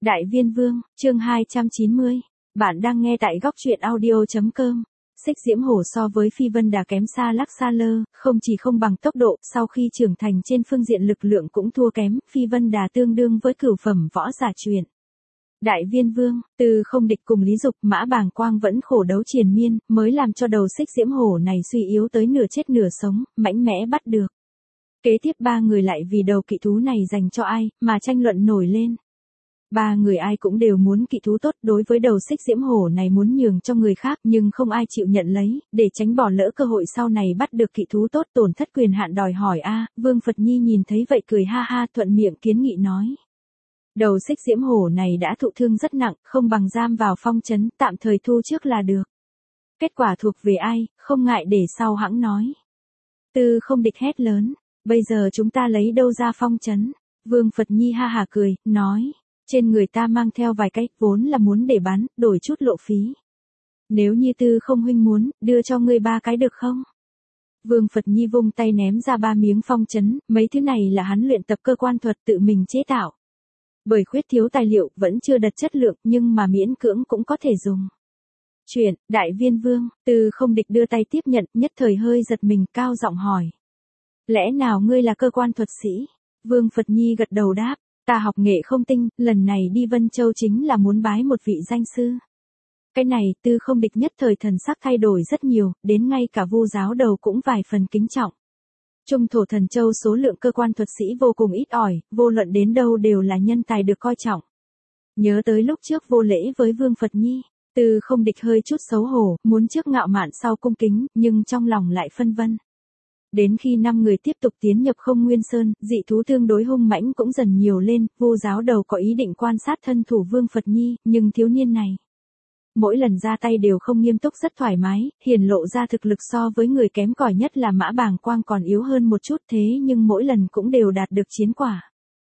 Đại Viên Vương, chương 290. Bạn đang nghe tại góc truyện audio.com. Xích Diễm Hổ so với Phi Vân Đà kém xa lắc xa lơ, không chỉ không bằng tốc độ, sau khi trưởng thành trên phương diện lực lượng cũng thua kém, Phi Vân Đà tương đương với cửu phẩm võ giả truyền. Đại Viên Vương, từ không địch cùng Lý Dục, Mã Bàng Quang vẫn khổ đấu triền miên, mới làm cho đầu Xích Diễm Hổ này suy yếu tới nửa chết nửa sống, mãnh mẽ bắt được. Kế tiếp ba người lại vì đầu kỵ thú này dành cho ai, mà tranh luận nổi lên. Ba người ai cũng đều muốn kỵ thú tốt, đối với đầu Xích Diễm Hổ này muốn nhường cho người khác nhưng không ai chịu nhận lấy, để tránh bỏ lỡ cơ hội sau này bắt được kỵ thú tốt tổn thất quyền hạn đòi hỏi Vương Phật Nhi nhìn thấy vậy cười ha ha thuận miệng kiến nghị nói. Đầu Xích Diễm Hổ này đã thụ thương rất nặng, không bằng giam vào phong trấn, tạm thời thu trước là được. Kết quả thuộc về ai, không ngại để sau hãng nói. Tư không địch hét lớn, bây giờ chúng ta lấy đâu ra phong trấn? Vương Phật Nhi ha hà cười, nói. Trên người ta mang theo vài cái, vốn là muốn để bán, đổi chút lộ phí. Nếu như Tư không huynh muốn, đưa cho ngươi 3 cái được không? Vương Phật Nhi vung tay ném ra 3 miếng phong trấn, mấy thứ này là hắn luyện tập cơ quan thuật tự mình chế tạo. Bởi khuyết thiếu tài liệu, vẫn chưa đặt chất lượng, nhưng mà miễn cưỡng cũng có thể dùng. Chuyện, Đại Viên Vương, Tư không địch đưa tay tiếp nhận, nhất thời hơi giật mình, cao giọng hỏi. Lẽ nào ngươi là cơ quan thuật sĩ? Vương Phật Nhi gật đầu đáp. Ta học nghệ không tinh, lần này đi Vân Châu chính là muốn bái một vị danh sư. Cái này, Tư không địch nhất thời thần sắc thay đổi rất nhiều, đến ngay cả Vu giáo đầu cũng vài phần kính trọng. Trung thổ thần châu số lượng cơ quan thuật sĩ vô cùng ít ỏi, vô luận đến đâu đều là nhân tài được coi trọng. Nhớ tới lúc trước vô lễ với Vương Phật Nhi, Tư không địch hơi chút xấu hổ, muốn trước ngạo mạn sau cung kính, nhưng trong lòng lại phân vân. Đến khi 5 người tiếp tục tiến nhập Không Nguyên Sơn, dị thú tương đối hung mãnh cũng dần nhiều lên, Vu giáo đầu có ý định quan sát thân thủ Vương Phật Nhi, nhưng thiếu niên này. Mỗi lần ra tay đều không nghiêm túc rất thoải mái, hiển lộ ra thực lực so với người kém cỏi nhất là Mã Bàng Quang còn yếu hơn một chút thế nhưng mỗi lần cũng đều đạt được chiến quả.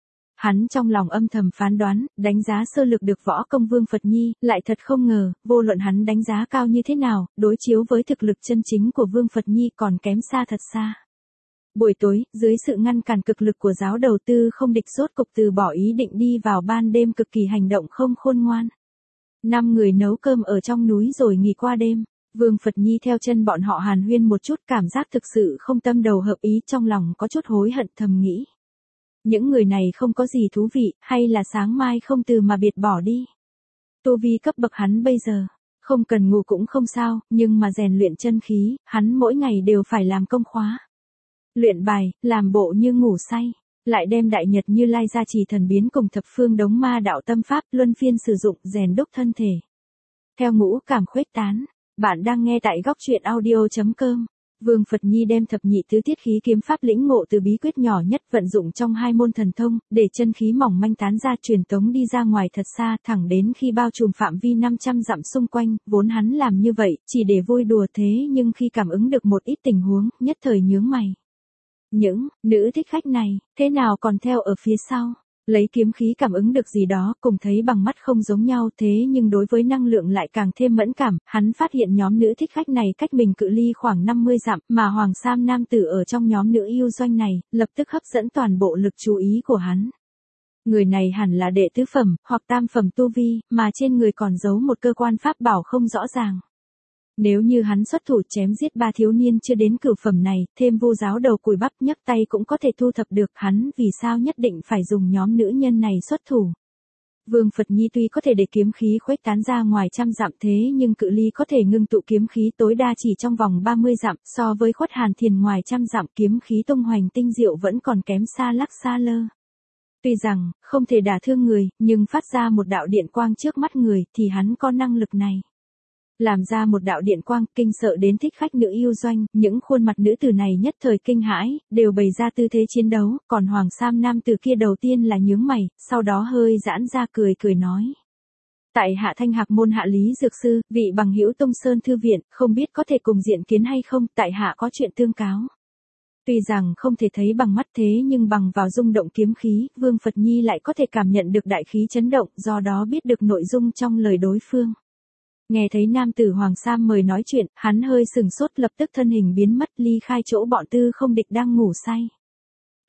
Hắn trong lòng âm thầm phán đoán, đánh giá sơ lược được võ công Vương Phật Nhi, lại thật không ngờ, vô luận hắn đánh giá cao như thế nào, đối chiếu với thực lực chân chính của Vương Phật Nhi còn kém xa thật xa. Buổi tối, dưới sự ngăn cản cực lực của giáo đầu Tư không địch rốt cục từ bỏ ý định đi vào ban đêm cực kỳ hành động không khôn ngoan. 5 người nấu cơm ở trong núi rồi nghỉ qua đêm. Vương Phật Nhi theo chân bọn họ hàn huyên một chút cảm giác thực sự không tâm đầu hợp ý trong lòng có chút hối hận thầm nghĩ. Những người này không có gì thú vị, hay là sáng mai không từ mà biệt bỏ đi. Tu vi cấp bậc hắn bây giờ, không cần ngủ cũng không sao, nhưng mà rèn luyện chân khí, hắn mỗi ngày đều phải làm công khóa. Luyện bài, làm bộ như ngủ say, lại đem Đại Nhật Như Lai gia trì thần biến cùng thập phương đống ma đạo tâm pháp luân phiên sử dụng rèn đúc thân thể. Theo ngũ cảm khuếch tán, bạn đang nghe tại góc truyện audio.com. Vương Phật Nhi đem thập nhị tứ tiết khí kiếm pháp lĩnh ngộ từ bí quyết nhỏ nhất vận dụng trong 2 môn thần thông, để chân khí mỏng manh tán ra truyền tống đi ra ngoài thật xa thẳng đến khi bao trùm phạm vi 500 dặm xung quanh, vốn hắn làm như vậy, chỉ để vui đùa thế nhưng khi cảm ứng được một ít tình huống, nhất thời nhướng mày. Những nữ thích khách này, thế nào còn theo ở phía sau? Lấy kiếm khí cảm ứng được gì đó, cùng thấy bằng mắt không giống nhau thế nhưng đối với năng lượng lại càng thêm mẫn cảm, hắn phát hiện nhóm nữ thích khách này cách mình cự ly khoảng 50 dặm, mà Hoàng Sam nam tử ở trong nhóm nữ yêu doanh này, lập tức hấp dẫn toàn bộ lực chú ý của hắn. Người này hẳn là đệ tứ phẩm, hoặc tam phẩm tu vi, mà trên người còn giấu một cơ quan pháp bảo không rõ ràng. Nếu như hắn xuất thủ chém giết 3 thiếu niên chưa đến cửu phẩm này, thêm Vu giáo đầu cùi bắp nhấc tay cũng có thể thu thập được hắn vì sao nhất định phải dùng nhóm nữ nhân này xuất thủ. Vương Phật Nhi tuy có thể để kiếm khí khuếch tán ra ngoài trăm dặm thế nhưng cự ly có thể ngưng tụ kiếm khí tối đa chỉ trong vòng 30 dặm so với Khuất Hàn Thiền ngoài trăm dặm kiếm khí tung hoành tinh diệu vẫn còn kém xa lắc xa lơ. Tuy rằng, không thể đả thương người, nhưng phát ra một đạo điện quang trước mắt người thì hắn có năng lực này. Làm ra một đạo điện quang kinh sợ đến thích khách nữ yêu doanh, những khuôn mặt nữ tử này nhất thời kinh hãi, đều bày ra tư thế chiến đấu, còn Hoàng Sam nam tử kia đầu tiên là nhướng mày, sau đó hơi giãn ra cười cười nói. Tại hạ Thanh Hạc môn hạ Lý Dược Sư, vị bằng hữu Tung Sơn Thư Viện, không biết có thể cùng diện kiến hay không, tại hạ có chuyện tương cáo. Tuy rằng không thể thấy bằng mắt thế nhưng bằng vào rung động kiếm khí, Vương Phật Nhi lại có thể cảm nhận được đại khí chấn động, do đó biết được nội dung trong lời đối phương. Nghe thấy nam tử Hoàng Sam mời nói chuyện, hắn hơi sừng sốt lập tức thân hình biến mất ly khai chỗ bọn Tư không địch đang ngủ say.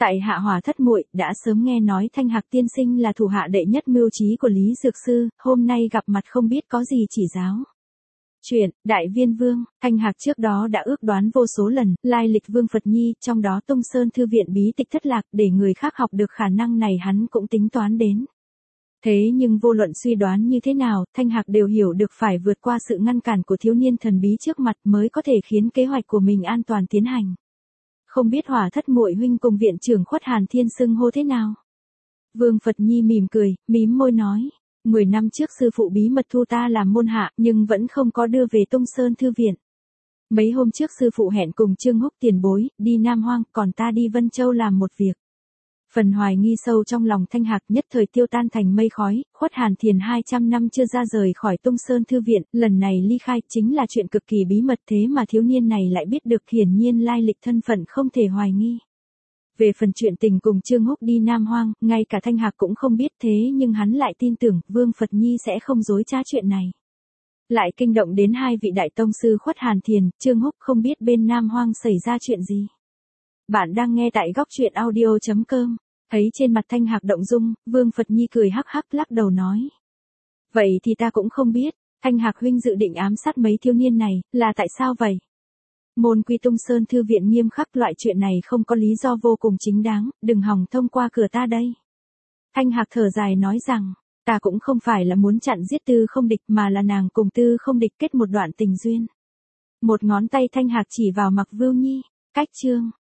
Tại hạ Hòa thất muội đã sớm nghe nói Thanh Hạc tiên sinh là thủ hạ đệ nhất mưu trí của Lý Dược Sư, hôm nay gặp mặt không biết có gì chỉ giáo. Chuyện, Đại Viên Vương, Thanh Hạc trước đó đã ước đoán vô số lần, lai lịch Vương Phật Nhi, trong đó Tung Sơn Thư viện bí tịch thất lạc, để người khác học được khả năng này hắn cũng tính toán đến. Thế nhưng vô luận suy đoán như thế nào, Thanh Hạc đều hiểu được phải vượt qua sự ngăn cản của thiếu niên thần bí trước mặt mới có thể khiến kế hoạch của mình an toàn tiến hành. Không biết Hòa thất muội huynh cùng viện trưởng Khuất Hàn Thiên xưng hô thế nào? Vương Phật Nhi mỉm cười, mím môi nói. 10 năm trước sư phụ bí mật thu ta làm môn hạ, nhưng vẫn không có đưa về Tung Sơn Thư viện. Mấy hôm trước sư phụ hẹn cùng Trương Húc tiền bối, đi Nam Hoang, còn ta đi Vân Châu làm một việc. Phần hoài nghi sâu trong lòng Thanh Hạc nhất thời tiêu tan thành mây khói, Khuất Hàn Thiền 200 năm chưa ra rời khỏi Tung Sơn Thư viện, lần này ly khai chính là chuyện cực kỳ bí mật, thế mà thiếu niên này lại biết được, hiển nhiên lai lịch thân phận không thể hoài nghi. Về phần chuyện tình cùng Trương Húc đi Nam Hoang, ngay cả Thanh Hạc cũng không biết, thế nhưng hắn lại tin tưởng Vương Phật Nhi sẽ không dối trá chuyện này. Lại kinh động đến hai vị đại tông sư Khuất Hàn Thiền, Trương Húc, không biết bên Nam Hoang xảy ra chuyện gì. Bạn đang nghe tại góc truyện audio.com. Thấy trên mặt Thanh Hạc động dung, Vương Phật Nhi cười hắc hắc lắc đầu nói. Vậy thì ta cũng không biết, Thanh Hạc huynh dự định ám sát mấy thiếu niên này, là tại sao vậy? Môn quy Tung Sơn Thư viện nghiêm khắc, loại chuyện này không có lý do vô cùng chính đáng, đừng hòng thông qua cửa ta đây. Thanh Hạc thở dài nói rằng, ta cũng không phải là muốn chặn giết Tư Không Địch mà là nàng cùng Tư Không Địch kết một đoạn tình duyên. Một ngón tay Thanh Hạc chỉ vào Mặc Vưu Nhi, cách chương.